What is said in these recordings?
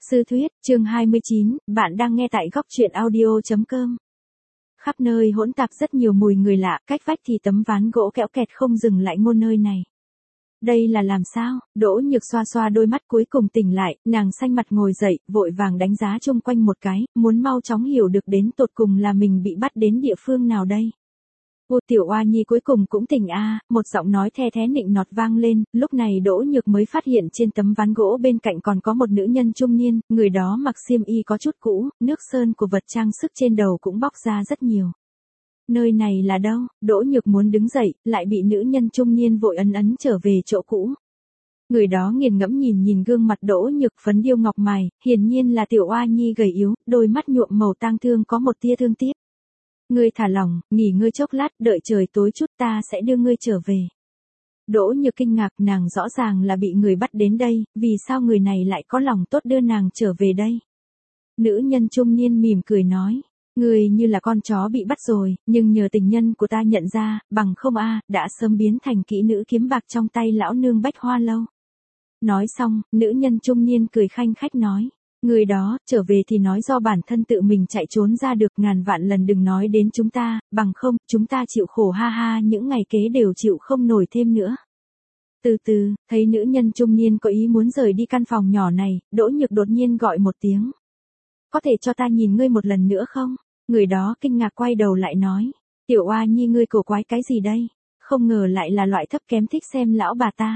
Sư thuyết, chương 29, bạn đang nghe tại góc truyện audio.com. Khắp nơi hỗn tạp rất nhiều mùi người lạ, cách vách thì tấm ván gỗ kẽo kẹt không dừng lại ngôn nơi này. Đây là làm sao? Đỗ Nhược xoa xoa đôi mắt cuối cùng tỉnh lại, nàng xanh mặt ngồi dậy, vội vàng đánh giá chung quanh một cái, muốn mau chóng hiểu được đến tột cùng là mình bị bắt đến địa phương nào đây. Ô Tiểu Oa Nhi cuối cùng cũng tỉnh a, một giọng nói the thé nịnh nọt vang lên, lúc này Đỗ Nhược mới phát hiện trên tấm ván gỗ bên cạnh còn có một nữ nhân trung niên, người đó mặc xiêm y có chút cũ, nước sơn của vật trang sức trên đầu cũng bóc ra rất nhiều. Nơi này là đâu? Đỗ Nhược muốn đứng dậy, lại bị nữ nhân trung niên vội ấn trở về chỗ cũ. Người đó nghiền ngẫm nhìn gương mặt Đỗ Nhược phấn điêu ngọc mài, hiển nhiên là Tiểu Oa Nhi gầy yếu, đôi mắt nhuộm màu tang thương có một tia thương tiếc. Ngươi thả lỏng, nghỉ ngơi chốc lát, đợi trời tối chút ta sẽ đưa ngươi trở về. Đỗ Nhược kinh ngạc, nàng rõ ràng là bị người bắt đến đây, vì sao người này lại có lòng tốt đưa nàng trở về đây? Nữ nhân trung niên mỉm cười nói, ngươi như là con chó bị bắt rồi, nhưng nhờ tình nhân của ta nhận ra, bằng không đã sớm biến thành kỹ nữ kiếm bạc trong tay lão nương Bách Hoa Lâu. Nói xong, nữ nhân trung niên cười khanh khách nói. Người đó, trở về thì nói do bản thân tự mình chạy trốn ra được, ngàn vạn lần đừng nói đến chúng ta, bằng không, chúng ta chịu khổ ha ha, những ngày kế đều chịu không nổi thêm nữa. Từ từ, thấy nữ nhân trung niên có ý muốn rời đi căn phòng nhỏ này, Đỗ Nhược đột nhiên gọi một tiếng. Có thể cho ta nhìn ngươi một lần nữa không? Người đó kinh ngạc quay đầu lại nói. Tiểu Oa Nhi ngươi cổ quái cái gì đây? Không ngờ lại là loại thấp kém thích xem lão bà ta.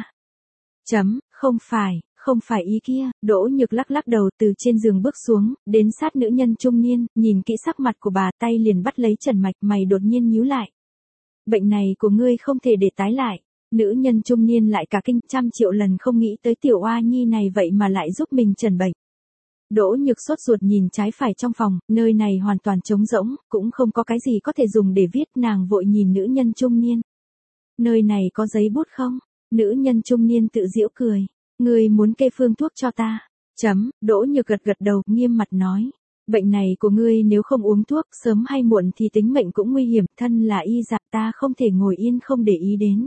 Không phải ý kia, Đỗ Nhược lắc đầu từ trên giường bước xuống, đến sát nữ nhân trung niên, nhìn kỹ sắc mặt của bà, tay liền bắt lấy trần mạch, mày đột nhiên nhíu lại. Bệnh này của ngươi không thể để tái lại. Nữ nhân trung niên lại cả kinh, 100 triệu lần không nghĩ tới Tiểu Oa Nhi này vậy mà lại giúp mình trần bệnh. Đỗ Nhược sốt ruột nhìn trái phải trong phòng, nơi này hoàn toàn trống rỗng, cũng không có cái gì có thể dùng để viết, nàng vội nhìn nữ nhân trung niên. Nơi này có giấy bút không? Nữ nhân trung niên tự giễu cười. Ngươi muốn kê phương thuốc cho ta? Đỗ Nhược gật đầu, nghiêm mặt nói. Bệnh này của ngươi nếu không uống thuốc, sớm hay muộn thì tính mệnh cũng nguy hiểm, thân là y giả ta không thể ngồi yên không để ý đến.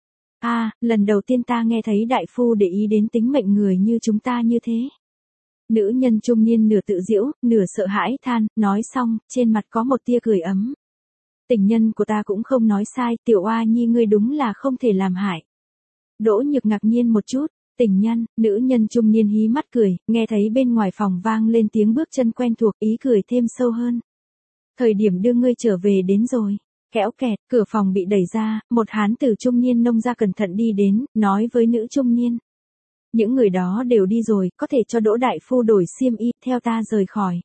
Lần đầu tiên ta nghe thấy đại phu để ý đến tính mệnh người như chúng ta như thế. Nữ nhân trung niên nửa tự giễu, nửa sợ hãi than, nói xong, trên mặt có một tia cười ấm. Tình nhân của ta cũng không nói sai, Tiểu Oa Nhi ngươi đúng là không thể làm hại. Đỗ Nhược ngạc nhiên một chút. Tình nhân, nữ nhân trung niên hí mắt cười, nghe thấy bên ngoài phòng vang lên tiếng bước chân quen thuộc, ý cười thêm sâu hơn. Thời điểm đưa ngươi trở về đến rồi. Kéo kẹt, cửa phòng bị đẩy ra, một hán tử trung niên nông ra cẩn thận đi đến, nói với nữ trung niên. Những người đó đều đi rồi, có thể cho Đỗ đại phu đổi xiêm y, theo ta rời khỏi.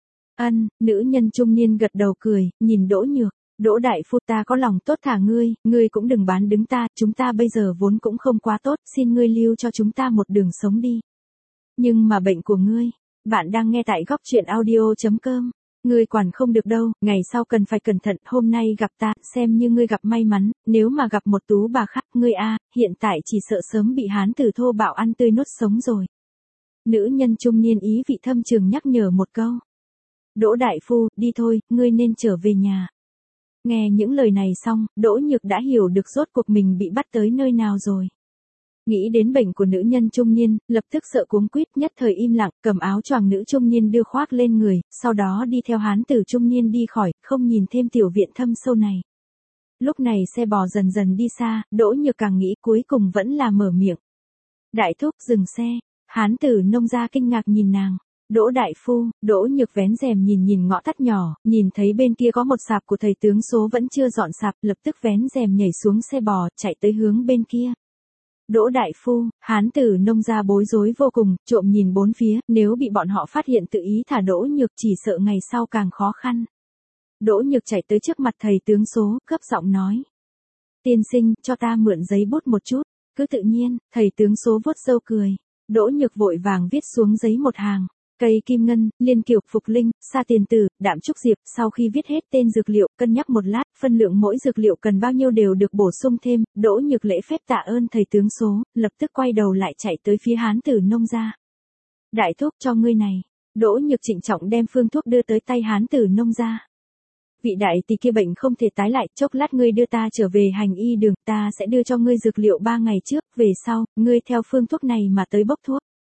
Nữ nhân trung niên gật đầu cười, nhìn Đỗ Nhược. Đỗ đại phu ta có lòng tốt thả ngươi cũng đừng bán đứng ta, chúng ta bây giờ vốn cũng không quá tốt, xin ngươi lưu cho chúng ta một đường sống đi. Nhưng mà bệnh của ngươi, bạn đang nghe tại góc truyện audio.com, ngươi quản không được đâu, ngày sau cần phải cẩn thận, hôm nay gặp ta, xem như ngươi gặp may mắn, nếu mà gặp một tú bà khác, ngươi hiện tại chỉ sợ sớm bị hán tử thô bạo ăn tươi nuốt sống rồi. Nữ nhân trung niên ý vị thâm trường nhắc nhở một câu. Đỗ đại phu, đi thôi, ngươi nên trở về nhà. Nghe những lời này xong, Đỗ Nhược đã hiểu được rốt cuộc mình bị bắt tới nơi nào rồi. Nghĩ đến bệnh của nữ nhân trung niên, lập tức sợ cuống quýt, nhất thời im lặng, cầm áo choàng nữ trung niên đưa khoác lên người, sau đó đi theo hán tử trung niên đi khỏi, không nhìn thêm tiểu viện thâm sâu này. Lúc này xe bò dần dần đi xa, Đỗ Nhược càng nghĩ cuối cùng vẫn là mở miệng. Đại thúc dừng xe, hán tử nông gia kinh ngạc nhìn nàng. Đỗ đại phu, Đỗ Nhược vén rèm nhìn ngõ tắt nhỏ, nhìn thấy bên kia có một sạp của thầy tướng số vẫn chưa dọn sạp, lập tức vén rèm nhảy xuống xe bò, chạy tới hướng bên kia. Đỗ đại phu, hán tử nông gia bối rối vô cùng, trộm nhìn bốn phía, nếu bị bọn họ phát hiện tự ý thả Đỗ Nhược chỉ sợ ngày sau càng khó khăn. Đỗ Nhược chạy tới trước mặt thầy tướng số, gấp giọng nói. Tiên sinh, cho ta mượn giấy bút một chút, cứ tự nhiên, thầy tướng số vuốt râu cười. Đỗ Nhược vội vàng viết xuống giấy một hàng. Cây kim ngân, liên kiều, phục linh, sa tiền tử, đạm trúc diệp, sau khi viết hết tên dược liệu, cân nhắc một lát, phân lượng mỗi dược liệu cần bao nhiêu đều được bổ sung thêm, Đỗ Nhược lễ phép tạ ơn thầy tướng số, lập tức quay đầu lại chạy tới phía hán tử nông gia. Đại thúc cho ngươi này. Đỗ Nhược trịnh trọng đem phương thuốc đưa tới tay hán tử nông gia. Vị đại tỷ kia bệnh không thể tái lại, chốc lát ngươi đưa ta trở về hành y đường, ta sẽ đưa cho ngươi dược liệu 3 ngày trước, về sau, ngươi theo phương thuốc này mà tới bốc thuốc.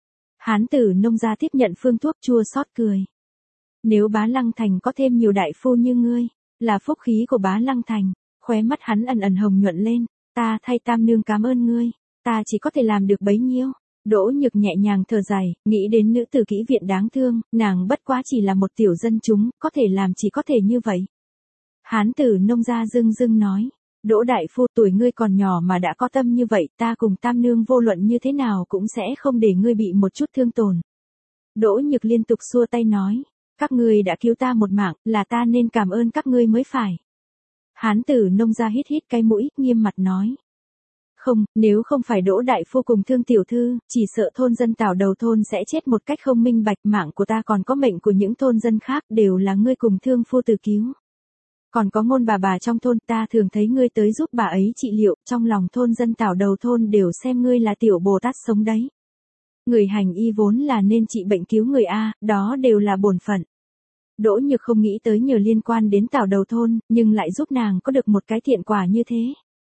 Hán tử nông gia tiếp nhận phương thuốc chua xót cười. Nếu Bá Lăng Thành có thêm nhiều đại phu như ngươi, là phúc khí của Bá Lăng Thành. Khóe mắt hắn ẩn ẩn hồng nhuận lên. Ta thay Tam nương cảm ơn ngươi, ta chỉ có thể làm được bấy nhiêu. Đỗ Nhược nhẹ nhàng thở dài, nghĩ đến nữ tử kỹ viện đáng thương, nàng bất quá chỉ là một tiểu dân chúng, có thể làm chỉ có thể như vậy. Hán tử nông gia dưng dưng nói, Đỗ đại phu, tuổi ngươi còn nhỏ mà đã có tâm như vậy, ta cùng Tam nương vô luận như thế nào cũng sẽ không để ngươi bị một chút thương tổn. Đỗ Nhược liên tục xua tay nói, các ngươi đã cứu ta một mạng, là ta nên cảm ơn các ngươi mới phải. Hán tử nông gia hít hít cái mũi, nghiêm mặt nói. Không, nếu không phải Đỗ đại phu cùng Thương tiểu thư, chỉ sợ thôn dân Tảo Đầu thôn sẽ chết một cách không minh bạch, mạng của ta còn có mệnh của những thôn dân khác đều là ngươi cùng Thương phu tử cứu. Còn có Ngôn bà trong thôn, ta thường thấy ngươi tới giúp bà ấy trị liệu, trong lòng thôn dân Tảo Đầu thôn đều xem ngươi là tiểu Bồ Tát sống đấy. Người hành y vốn là nên trị bệnh cứu người a, đó đều là bổn phận. Đỗ Nhược không nghĩ tới nhờ liên quan đến Tảo Đầu thôn, nhưng lại giúp nàng có được một cái thiện quả như thế.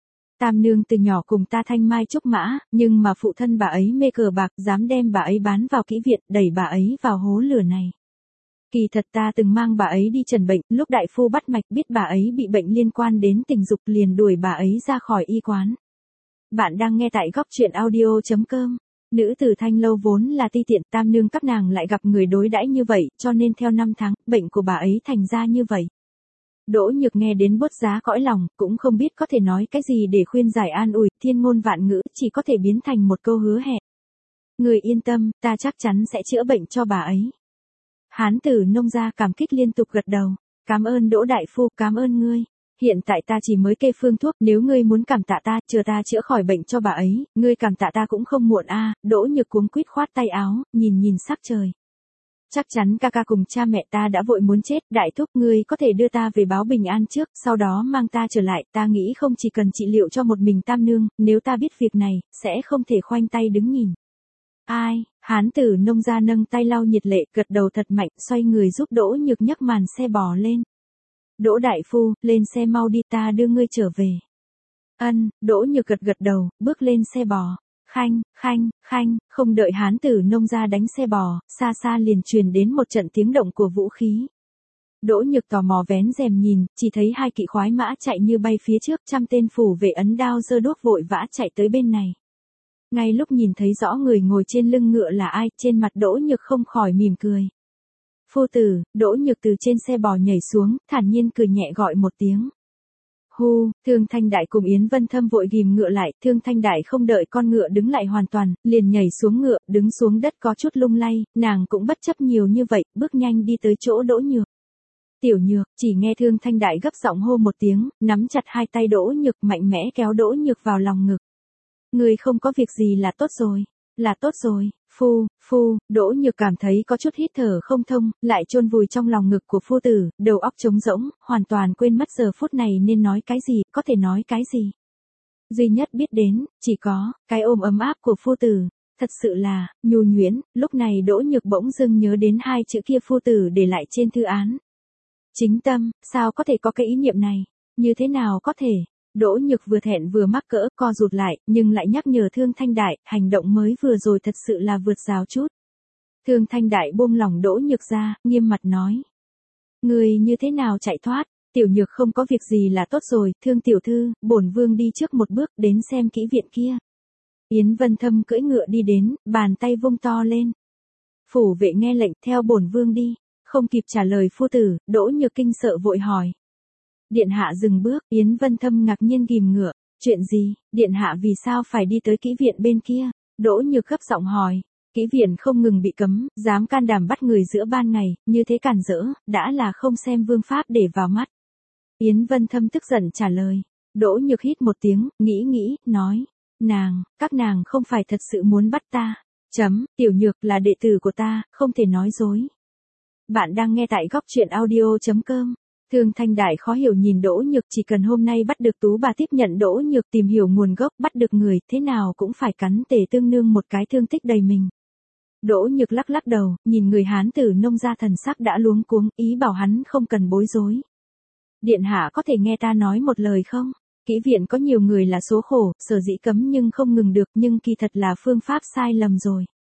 Tam nương từ nhỏ cùng ta thanh mai trúc mã, nhưng mà phụ thân bà ấy mê cờ bạc, dám đem bà ấy bán vào kỹ viện, đẩy bà ấy vào hố lửa này. Kỳ thật ta từng mang bà ấy đi trần bệnh, lúc đại phu bắt mạch biết bà ấy bị bệnh liên quan đến tình dục liền đuổi bà ấy ra khỏi y quán. Bạn đang nghe tại Góc Truyện Audio.com. Nữ tử Thanh Lâu vốn là ti tiện, Tam nương các nàng lại gặp người đối đãi như vậy, cho nên theo năm tháng, bệnh của bà ấy thành ra như vậy. Đỗ Nhược nghe đến buốt giá cõi lòng, cũng không biết có thể nói cái gì để khuyên giải an ủi, thiên ngôn vạn ngữ, chỉ có thể biến thành một câu hứa hẹn. Người yên tâm, ta chắc chắn sẽ chữa bệnh cho bà ấy. Hán tử nông gia cảm kích liên tục gật đầu, cảm ơn Đỗ đại phu, cảm ơn ngươi. Hiện tại ta chỉ mới kê phương thuốc, nếu ngươi muốn cảm tạ ta, chờ ta chữa khỏi bệnh cho bà ấy, ngươi cảm tạ ta cũng không muộn a. Đỗ Nhược cuống quýt khoát tay áo, nhìn sắc trời. Chắc chắn ca ca cùng cha mẹ ta đã vội muốn chết, đại thúc ngươi có thể đưa ta về báo bình an trước, sau đó mang ta trở lại, ta nghĩ không chỉ cần trị liệu cho một mình Tam nương, nếu ta biết việc này, sẽ không thể khoanh tay đứng nhìn. Ai, hán tử nông gia nâng tay lau nhiệt lệ, gật đầu thật mạnh, xoay người giúp Đỗ Nhược nhấc màn xe bò lên. Đỗ đại phu, lên xe mau đi, ta đưa ngươi trở về. Ân, Đỗ Nhược gật đầu, bước lên xe bò. Khanh, không đợi hán tử nông gia đánh xe bò, xa xa liền truyền đến một trận tiếng động của vũ khí. Đỗ Nhược tò mò vén rèm nhìn, chỉ thấy hai kỵ khoái mã chạy như bay phía trước, 100 tên phủ vệ ấn đao giơ đuốc vội vã chạy tới bên này. Ngay lúc nhìn thấy rõ người ngồi trên lưng ngựa là ai, trên mặt Đỗ Nhược không khỏi mỉm cười. Phu tử, Đỗ Nhược từ trên xe bò nhảy xuống, thản nhiên cười nhẹ gọi một tiếng. Hu, Thương Thanh Đại cùng Yến Vân Thâm vội ghìm ngựa lại, Thương Thanh Đại không đợi con ngựa đứng lại hoàn toàn, liền nhảy xuống ngựa, đứng xuống đất có chút lung lay, nàng cũng bất chấp nhiều như vậy, bước nhanh đi tới chỗ Đỗ Nhược. Tiểu Nhược, chỉ nghe Thương Thanh Đại gấp giọng hô một tiếng, nắm chặt hai tay Đỗ Nhược mạnh mẽ kéo Đỗ Nhược vào lòng ngực. Người không có việc gì là tốt rồi, là tốt rồi. Đỗ Nhược cảm thấy có chút hít thở không thông, lại chôn vùi trong lòng ngực của phu tử, đầu óc trống rỗng, hoàn toàn quên mất giờ phút này nên nói cái gì, có thể nói cái gì. Duy nhất biết đến, chỉ có, cái ôm ấm áp của phu tử, thật sự là, nhu nhuyễn, lúc này Đỗ Nhược bỗng dưng nhớ đến hai chữ kia phu tử để lại trên thư án. Chính tâm, sao có thể có cái ý niệm này, như thế nào có thể. Đỗ Nhược vừa thẹn vừa mắc cỡ, co rụt lại, nhưng lại nhắc nhở Thương Thanh Đại, hành động mới vừa rồi thật sự là vượt rào chút. Thương Thanh Đại buông lỏng Đỗ Nhược ra, nghiêm mặt nói. Người như thế nào chạy thoát, Tiểu Nhược không có việc gì là tốt rồi, Thương tiểu thư, bổn vương đi trước một bước, đến xem kỹ viện kia. Yến Vân Thâm cưỡi ngựa đi đến, bàn tay vung to lên. Phủ vệ nghe lệnh, theo bổn vương đi, không kịp trả lời phu tử, Đỗ Nhược kinh sợ vội hỏi. Điện hạ dừng bước, Yến Vân Thâm ngạc nhiên ghim ngựa, chuyện gì, điện hạ vì sao phải đi tới kỹ viện bên kia, Đỗ Nhược gấp giọng hỏi, kỹ viện không ngừng bị cấm, dám can đảm bắt người giữa ban ngày, như thế cản rỡ, đã là không xem vương pháp để vào mắt. Yến Vân Thâm tức giận trả lời, Đỗ Nhược hít một tiếng, nghĩ, nói, các nàng không phải thật sự muốn bắt ta, Tiểu Nhược là đệ tử của ta, không thể nói dối. Bạn đang nghe tại Góc Truyện Audio.com. Thương Thanh Đại khó hiểu nhìn Đỗ Nhược, chỉ cần hôm nay bắt được Tú bà tiếp nhận Đỗ Nhược tìm hiểu nguồn gốc, bắt được người, thế nào cũng phải cắn Tề Tương Nương một cái thương tích đầy mình. Đỗ Nhược lắc đầu, nhìn người hán tử nông gia thần sắc đã luống cuống, ý bảo hắn không cần bối rối. Điện hạ có thể nghe ta nói một lời không? Kỹ viện có nhiều người là số khổ, sở dĩ cấm nhưng không ngừng được, nhưng kỳ thật là phương pháp sai lầm rồi.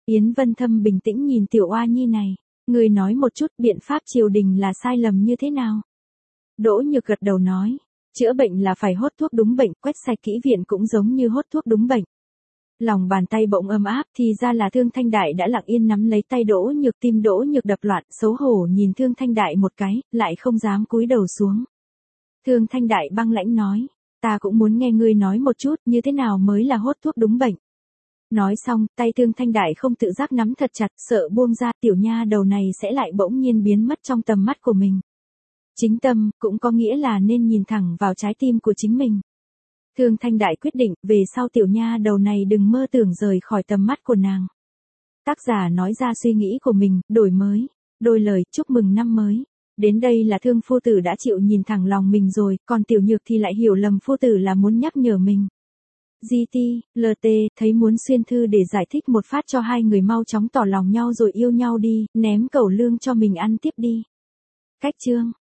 Yến Vân Thâm bình tĩnh nhìn tiểu oa nhi này. Ngươi nói một chút biện pháp triều đình là sai lầm như thế nào? Đỗ Nhược gật đầu nói. Chữa bệnh là phải hốt thuốc đúng bệnh, quét sạch kỹ viện cũng giống như hốt thuốc đúng bệnh. Lòng bàn tay bỗng ấm áp, thì ra là Thương Thanh Đại đã lặng yên nắm lấy tay Đỗ Nhược, tim Đỗ Nhược đập loạn, xấu hổ nhìn Thương Thanh Đại một cái, lại không dám cúi đầu xuống. Thương Thanh Đại băng lãnh nói, ta cũng muốn nghe ngươi nói một chút, như thế nào mới là hốt thuốc đúng bệnh. Nói xong, tay Thương Thanh Đại không tự giác nắm thật chặt, sợ buông ra, tiểu nha đầu này sẽ lại bỗng nhiên biến mất trong tầm mắt của mình. Chính tâm, cũng có nghĩa là nên nhìn thẳng vào trái tim của chính mình. Thương Thanh Đại quyết định, về sau tiểu nha đầu này đừng mơ tưởng rời khỏi tầm mắt của nàng. Tác giả nói ra suy nghĩ của mình, đổi mới, đôi lời, chúc mừng năm mới. Đến đây là Thương phu tử đã chịu nhìn thẳng lòng mình rồi, còn tiểu nhược thì lại hiểu lầm phu tử là muốn nhắc nhở mình. GT, LT, thấy muốn xuyên thư để giải thích một phát cho hai người mau chóng tỏ lòng nhau rồi yêu nhau đi, ném cẩu lương cho mình ăn tiếp đi. Cách chương.